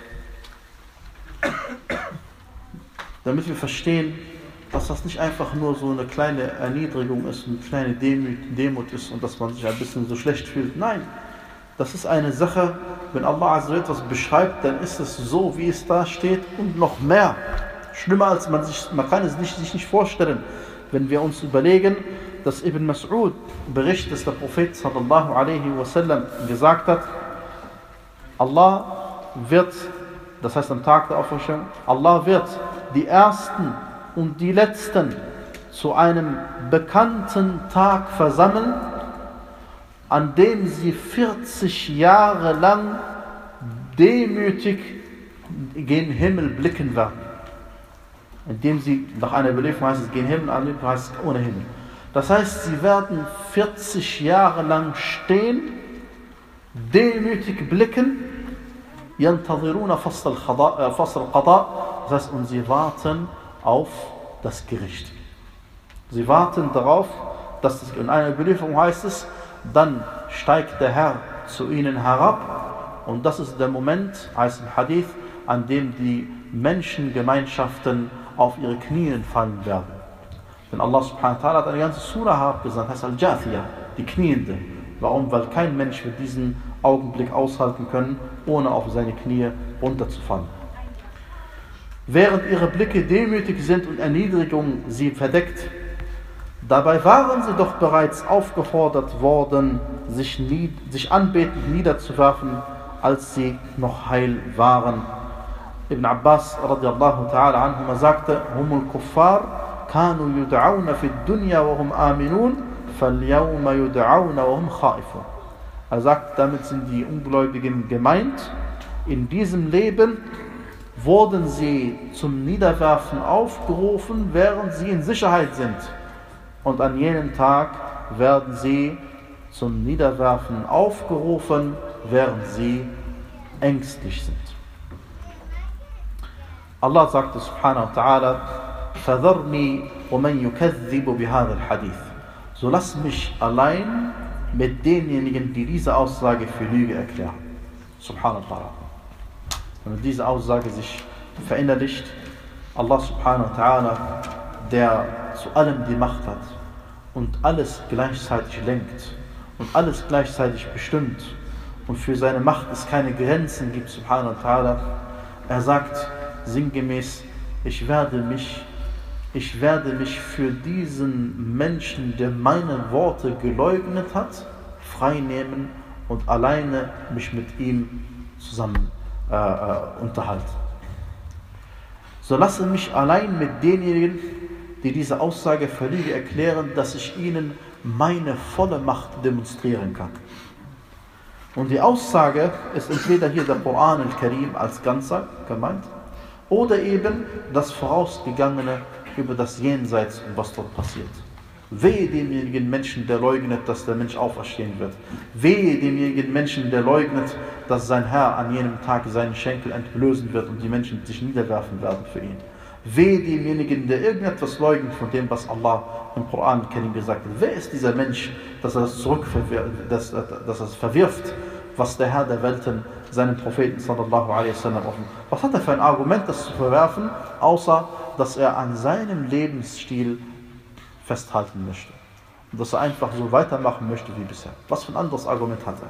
Damit wir verstehen, dass das nicht einfach nur so eine kleine Erniedrigung ist, eine kleine Demut, Demut ist und dass man sich ein bisschen so schlecht fühlt. Nein, das ist eine Sache, wenn Allah also etwas beschreibt, dann ist es so, wie es da steht und noch mehr. Schlimmer als man sich, man kann es nicht, sich nicht vorstellen. Wenn wir uns überlegen, dass Ibn Mas'ud berichtet, dass der Prophet sallallahu alaihi wasallam gesagt hat, Allah wird, das heißt am Tag der Auferstehung, Allah wird die Ersten und die Letzten zu einem bekannten Tag versammeln, an dem sie vierzig Jahre lang demütig gen Himmel blicken werden. Indem sie, nach einer Überlieferung heißt es gen Himmel, nach einer Überlieferung heißt es ohne Himmel. Das heißt, sie werden vierzig Jahre lang stehen, demütig blicken, ينتظرون فصل القضاء, فصل القضاء, das heißt, und sie warten auf das Gericht. Sie warten darauf, dass das, in einer Überlieferung heißt es, dann steigt der Herr zu ihnen herab und das ist der Moment, heißt im Hadith, an dem die Menschengemeinschaften auf ihre Knien fallen werden. Denn Allah subhanahu wa ta'ala hat eine ganze Surah herabgesandt, heißt Al-Jathiyah, die Kniende. Warum? Weil kein Mensch wird diesen Augenblick aushalten können, ohne auf seine Knie runterzufallen. Während ihre Blicke demütig sind und Erniedrigung sie verdeckt, dabei waren sie doch bereits aufgefordert worden, sich, nied- sich anbetend niederzuwerfen, als sie noch heil waren. Ibn Abbas radiallahu ta'ala anhuma sagte, Humul Kuffar kanu yud'auna fi dunya wa hum aminun, fal yawma yud'auna wa hum khaifun. Er sagt, damit sind die Ungläubigen gemeint. In diesem Leben wurden sie zum Niederwerfen aufgerufen, während sie in Sicherheit sind. Und an jenem Tag werden sie zum Niederwerfen aufgerufen, während sie ängstlich sind. Allah sagte subhanahu wa ta'ala, فَذَرْنِي وَمَنْ يُكَذِّبُ بِهَذَا الْحَدِيثِ. So lass mich allein mit denjenigen, die diese Aussage für Lüge erklären. Subhanallah. Wenn diese Aussage sich verinnerlicht, Allah subhanahu wa ta'ala, der zu allem die Macht hat und alles gleichzeitig lenkt und alles gleichzeitig bestimmt und für seine Macht es keine Grenzen gibt, subhanahu wa ta'ala. Er sagt sinngemäß, ich werde mich, ich werde mich für diesen Menschen, der meine Worte geleugnet hat, freinehmen und alleine mich mit ihm zusammen äh, äh, unterhalten. So lasse mich allein mit denjenigen, die diese Aussage für Lüge erklären, dass ich ihnen meine volle Macht demonstrieren kann. Und die Aussage ist entweder hier der Koran al-Karim als Ganzer gemeint oder eben das Vorausgegangene über das Jenseits und was dort passiert. Wehe demjenigen Menschen, der leugnet, dass der Mensch auferstehen wird. Wehe demjenigen Menschen, der leugnet, dass sein Herr an jenem Tag seinen Schenkel entblößen wird und die Menschen sich niederwerfen werden für ihn. Wehe demjenigen, der irgendetwas leugnet von dem, was Allah im Koran gesagt hat. Wer ist dieser Mensch, dass er das zurückverwirft, dass, dass er es verwirft, was der Herr der Welten seinem Propheten sallallahu alaihi wasallam offen. Was hat er für ein Argument, das zu verwerfen, außer dass er an seinem Lebensstil festhalten möchte und dass er einfach so weitermachen möchte wie bisher. Was für ein anderes Argument hat er?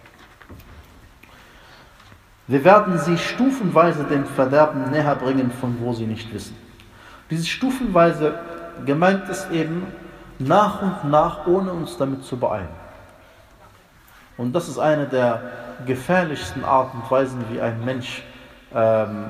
Wir werden sie stufenweise dem Verderben näher bringen, von wo sie nicht wissen. Dieses stufenweise gemeint ist eben nach und nach, ohne uns damit zu beeilen. Und das ist eine der gefährlichsten Arten und Weisen, wie ein Mensch ähm,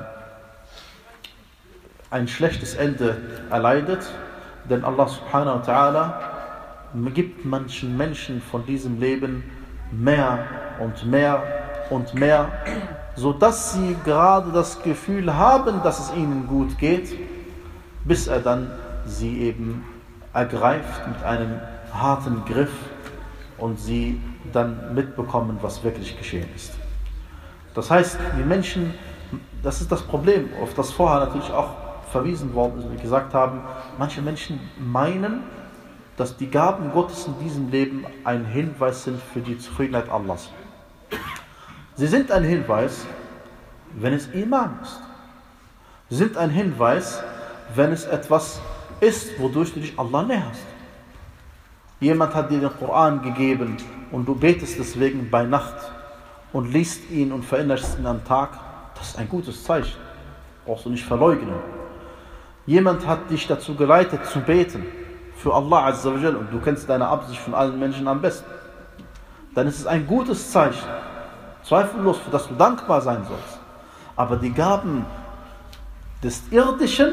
ein schlechtes Ende erleidet. Denn Allah subhanahu wa ta'ala gibt manchen Menschen von diesem Leben mehr und mehr und mehr, sodass sie gerade das Gefühl haben, dass es ihnen gut geht, bis er dann sie eben ergreift mit einem harten Griff und sie dann mitbekommen, was wirklich geschehen ist. Das heißt, die Menschen, das ist das Problem, auf das vorher natürlich auch verwiesen worden ist, wie wir gesagt haben, manche Menschen meinen, dass die Gaben Gottes in diesem Leben ein Hinweis sind für die Zufriedenheit Allahs. Sie sind ein Hinweis, wenn es Iman ist. Sie sind ein Hinweis, wenn es etwas ist, wodurch du dich Allah näherst. Jemand hat dir den Koran gegeben und du betest deswegen bei Nacht und liest ihn und verinnerst ihn am Tag. Das ist ein gutes Zeichen. Brauchst du nicht verleugnen. Jemand hat dich dazu geleitet zu beten für Allah Azza wa Jal und du kennst deine Absicht von allen Menschen am besten. Dann ist es ein gutes Zeichen. Zweifellos, für das du dankbar sein sollst. Aber die Gaben des Irdischen,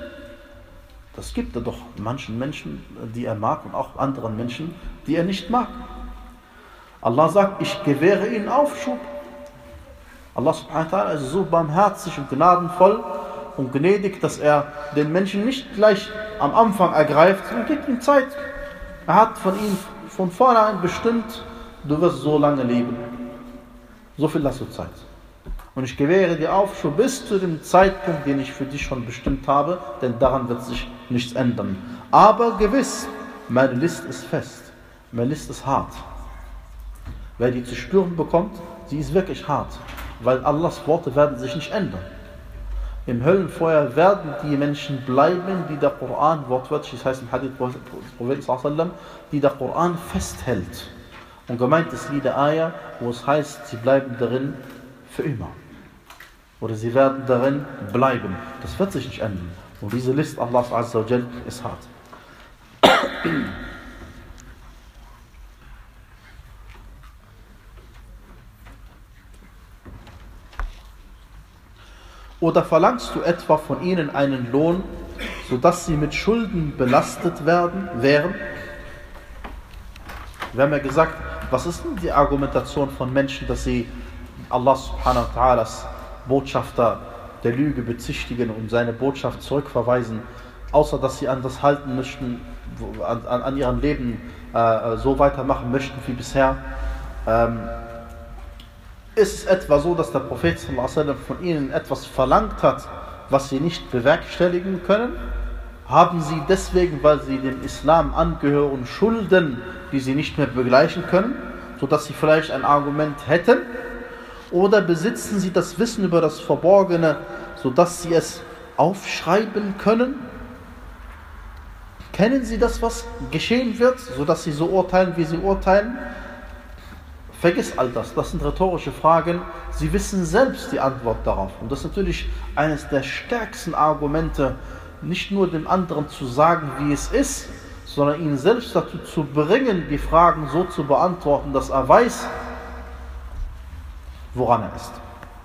das gibt er doch manchen Menschen, die er mag und auch anderen Menschen, die er nicht mag. Allah sagt, ich gewähre ihnen Aufschub. Allah subhanahu wa ta'ala ist so barmherzig und gnadenvoll und gnädig, dass er den Menschen nicht gleich am Anfang ergreift, sondern gibt ihm Zeit. Er hat von ihm von vornherein bestimmt, du wirst so lange leben. So viel hast du Zeit. Und ich gewähre dir Aufschub bis zu dem Zeitpunkt, den ich für dich schon bestimmt habe, denn daran wird sich nichts ändern. Aber gewiss, meine List ist fest, meine List ist hart. Wer die zu spüren bekommt, sie ist wirklich hart, weil Allahs Worte werden sich nicht ändern. Im Höllenfeuer werden die Menschen bleiben, die der Koran wortwörtlich, das heißt im Hadith des Propheten, die der Koran festhält. Und gemeint ist die der Ayah, wo es heißt, sie bleiben darin für immer. Oder sie werden darin bleiben. Das wird sich nicht ändern. Und diese List Allahs Azza wa Jal ist hart. Oder verlangst du etwa von ihnen einen Lohn, sodass sie mit Schulden belastet werden, wären? Wir haben ja gesagt, was ist denn die Argumentation von Menschen, dass sie Allah subhanahu wa ta'alas Botschafter der Lüge bezichtigen und seine Botschaft zurückverweisen, außer dass sie an das halten möchten, an, an ihrem Leben äh, so weitermachen möchten wie bisher. Ähm, ist es etwa so, dass der Prophet sallallahu alaihi wasallam von ihnen etwas verlangt hat, was sie nicht bewerkstelligen können? Haben sie deswegen, weil sie dem Islam angehören, Schulden, die sie nicht mehr begleichen können, sodass sie vielleicht ein Argument hätten? Oder besitzen sie das Wissen über das Verborgene, sodass sie es aufschreiben können? Kennen sie das, was geschehen wird, sodass sie so urteilen, wie sie urteilen? Vergiss all das, das sind rhetorische Fragen. Sie wissen selbst die Antwort darauf. Und das ist natürlich eines der stärksten Argumente, nicht nur dem anderen zu sagen, wie es ist, sondern ihn selbst dazu zu bringen, die Fragen so zu beantworten, dass er weiß, woran er ist.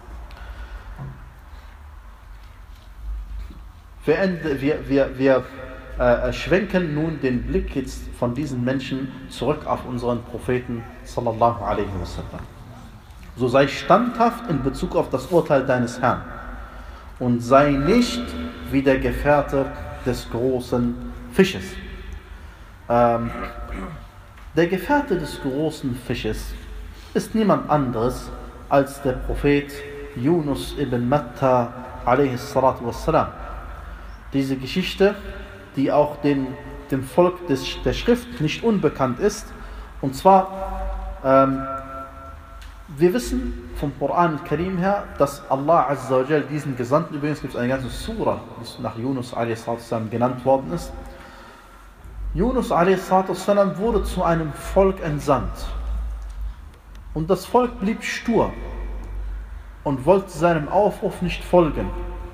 Wir, ende, wir, wir, wir äh, schwenken nun den Blick jetzt von diesen Menschen zurück auf unseren Propheten sallallahu alaihi wasallam. So sei standhaft in Bezug auf das Urteil deines Herrn und sei nicht wie der Gefährte des großen Fisches. Ähm, der Gefährte des großen Fisches ist niemand anderes als der Prophet Yunus ibn Matta alaihi salatu wassalam. Diese Geschichte, die auch den, dem Volk des, der Schrift nicht unbekannt ist. Und zwar, ähm, wir wissen vom Koran al-Karim her, dass Allah Azza wa Jal diesen Gesandten, übrigens gibt es eine ganze Sura, die nach Yunus a s. genannt worden ist. Yunus a s. wurde zu einem Volk entsandt. Und das Volk blieb stur und wollte seinem Aufruf nicht folgen.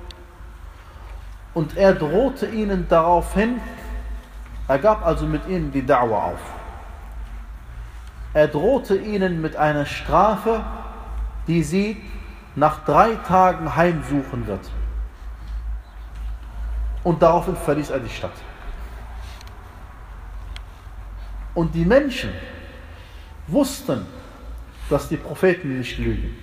Und er drohte ihnen daraufhin, er gab also mit ihnen die Da'wa auf. Er drohte ihnen mit einer Strafe, die sie nach drei Tagen heimsuchen wird. Und daraufhin verließ er die Stadt. Und die Menschen wussten, dass die Propheten nicht lügen.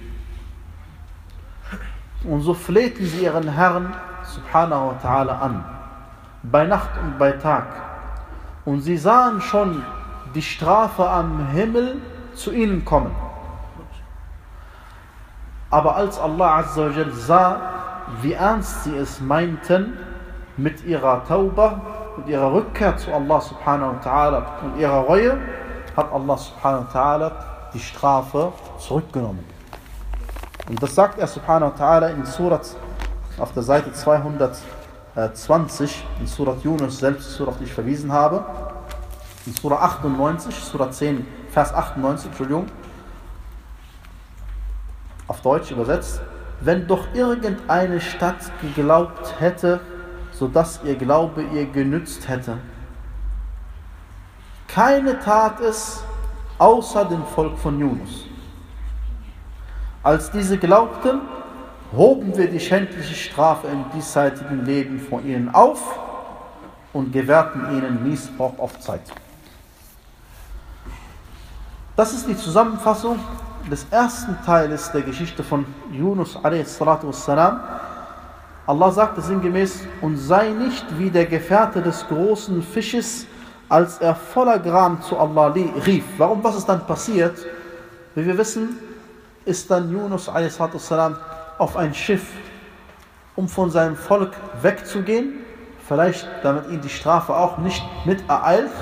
Und so flehten sie ihren Herrn subhanahu wa ta'ala an, bei Nacht und bei Tag. Und sie sahen schon die Strafe am Himmel zu ihnen kommen. Aber als Allah Azza wa Jal sah, wie ernst sie es meinten mit ihrer Tauba, mit ihrer Rückkehr zu Allah subhanahu wa ta'ala und ihrer Reue, hat Allah subhanahu wa ta'ala die Strafe zurückgenommen. Und das sagt er subhanahu wa ta'ala in Surat auf der Seite zweihundertzwanzig, in Surat Yunus selbst, die Surah, auf die ich verwiesen habe, in Surah achtundneunzig, Surah zehn, Vers achtundneunzig, Entschuldigung, auf Deutsch übersetzt: Wenn doch irgendeine Stadt geglaubt hätte, sodass ihr Glaube ihr genützt hätte. Keine tat es, außer dem Volk von Yunus. Als diese glaubten, hoben wir die schändliche Strafe im diesseitigen Leben von ihnen auf und gewährten ihnen Missbrauch auf Zeit. Das ist die Zusammenfassung des ersten Teiles der Geschichte von Yunus a s. Allah sagte sinngemäß: Und sei nicht wie der Gefährte des großen Fisches, als er voller Gram zu Allah rief. Warum? Was ist dann passiert? Wie wir wissen, ist dann Yunus a s. auf ein Schiff, um von seinem Volk wegzugehen, vielleicht damit ihn die Strafe auch nicht mit ereilt.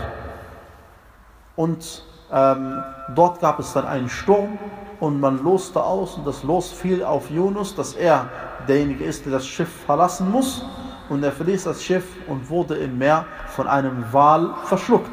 Und ähm, dort gab es dann einen Sturm und man loste aus und das Los fiel auf Yunus, dass er derjenige ist, der das Schiff verlassen muss, und er verließ das Schiff und wurde im Meer von einem Wal verschluckt.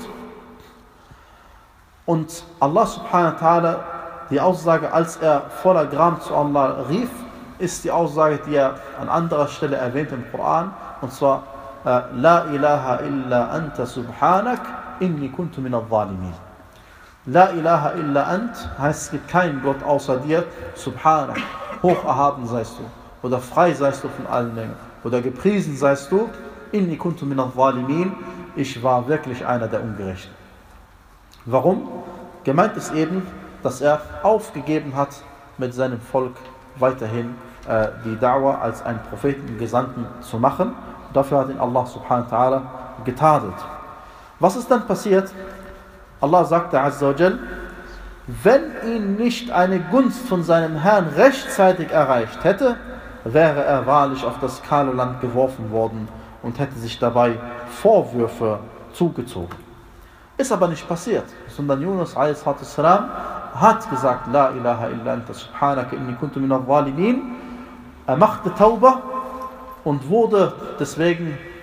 Und Allah subhanahu wa ta'ala, die Aussage, als er voller Gram zu Allah rief, ist die Aussage, die er an anderer Stelle erwähnt im Koran, und zwar: La ilaha illa anta subhanak, inni kuntu min al-zalimin. La ilaha illa ant heißt, es gibt keinen Gott außer dir, subhanak, hoch erhaben seist du, oder frei seist du von allen Dingen, oder gepriesen seist du, inni kuntu min al-zalimin, ich war wirklich einer der Ungerechten. Warum? Gemeint ist eben, dass er aufgegeben hat, mit seinem Volk weiterhin äh, die Da'wa als einen Propheten, Gesandten zu machen. Und dafür hat ihn Allah subhanahu wa ta'ala getadelt. Was ist dann passiert? Allah sagte Azza wa Jal: Wenn ihn nicht eine Gunst von seinem Herrn rechtzeitig erreicht hätte, wäre er wahrlich auf das kahle Land geworfen worden und hätte sich dabei Vorwürfe zugezogen. Ist aber nicht passiert, sondern Yunus a s. hat gesagt: La ilaha illa anta subhanaka inni kuntu min al-zalimin. Er machte Tauba und wurde deswegen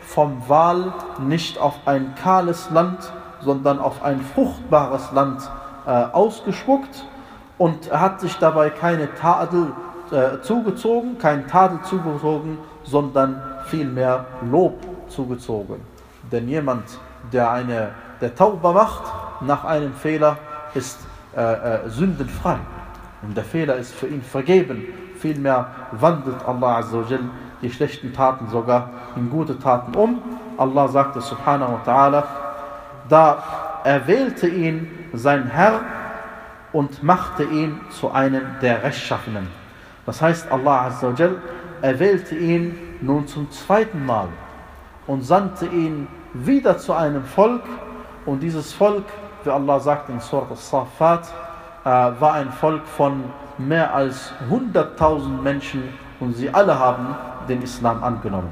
vom Wal nicht auf ein kahles Land, sondern auf ein fruchtbares Land äh, ausgespuckt, und er hat sich dabei keine Tadel äh, zugezogen, kein Tadel zugezogen, sondern vielmehr Lob zugezogen. Denn jemand, der eine der Tauba macht nach einem Fehler, ist äh, äh, sündenfrei. Und der Fehler ist für ihn vergeben. Vielmehr wandelt Allah Azza wa Jal die schlechten Taten sogar in gute Taten um. Allah sagte subhanahu wa ta'ala, da erwählte ihn sein Herr und machte ihn zu einem der Rechtschaffenen. Das heißt, Allah Azza wa Jal erwählte ihn nun zum zweiten Mal und sandte ihn wieder zu einem Volk, und dieses Volk, wie Allah sagt in Surah As-Saffat, äh, war ein Volk von mehr als hunderttausend Menschen, und sie alle haben den Islam angenommen.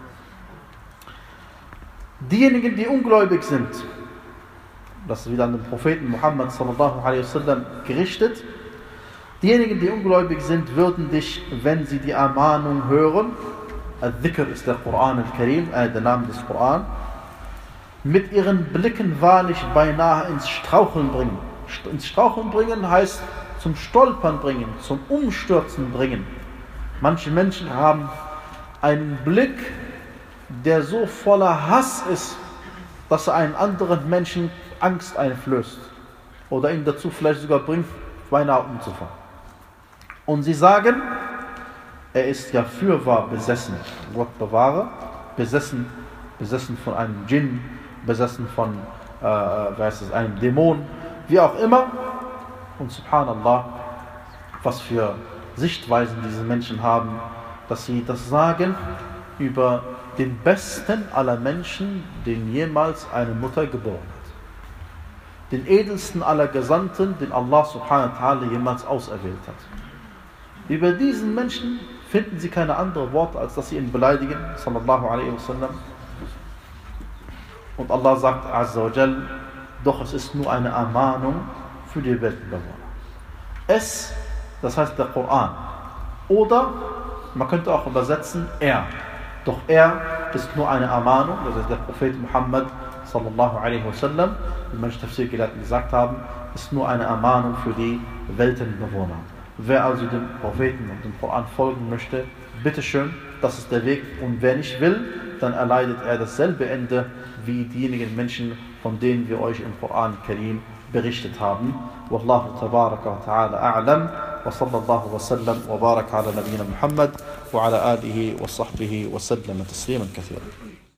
Diejenigen, die ungläubig sind, das ist wieder an den Propheten Muhammad sallallahu alaihi wasallam gerichtet, diejenigen, die ungläubig sind, würden dich, wenn sie die Ermahnung hören, Al-Dhikr ist der Koran al-Karim, äh, der Name des Koran, mit ihren Blicken wahrlich beinahe ins Straucheln bringen. Ins Straucheln bringen heißt zum Stolpern bringen, zum Umstürzen bringen. Manche Menschen haben einen Blick, der so voller Hass ist, dass er einem anderen Menschen Angst einflößt oder ihn dazu vielleicht sogar bringt, beinahe umzufallen. Und sie sagen, er ist ja fürwahr besessen, Gott bewahre, besessen, besessen von einem Djinn, besessen von äh, wer ist es, einem Dämon, wie auch immer. Und subhanallah, was für Sichtweisen diese Menschen haben, dass sie das sagen über den besten aller Menschen, den jemals eine Mutter geboren hat. Den edelsten aller Gesandten, den Allah subhanahu wa ta'ala jemals auserwählt hat. Über diesen Menschen finden sie keine anderen Worte, als dass sie ihn beleidigen, sallallahu alaihi wasallam. Und Allah sagt Azza wa Jal, doch es ist nur eine Ermahnung für die Weltenbewohner. Es, das heißt der Koran. Oder, man könnte auch übersetzen, er. Doch er ist nur eine Ermahnung, das ist der Prophet Muhammad sallallahu alaihi wasallam, wie manche Tafsir-Gelehrten gesagt haben, ist nur eine Ermahnung für die Weltenbewohner. Wer also dem Propheten und dem Koran folgen möchte, bitteschön, das ist der Weg. Und wer nicht will, dann erleidet er dasselbe Ende wie diejenigen Menschen, von denen wir euch im Koran Karim berichtet haben. Wallahu tabaraka wa ta'ala a'lam. Wa sallallahu wa sallam wa baraka ala nabiyina Muhammad wa ala alihi wa sahbihi wa sallam tasliman kathira.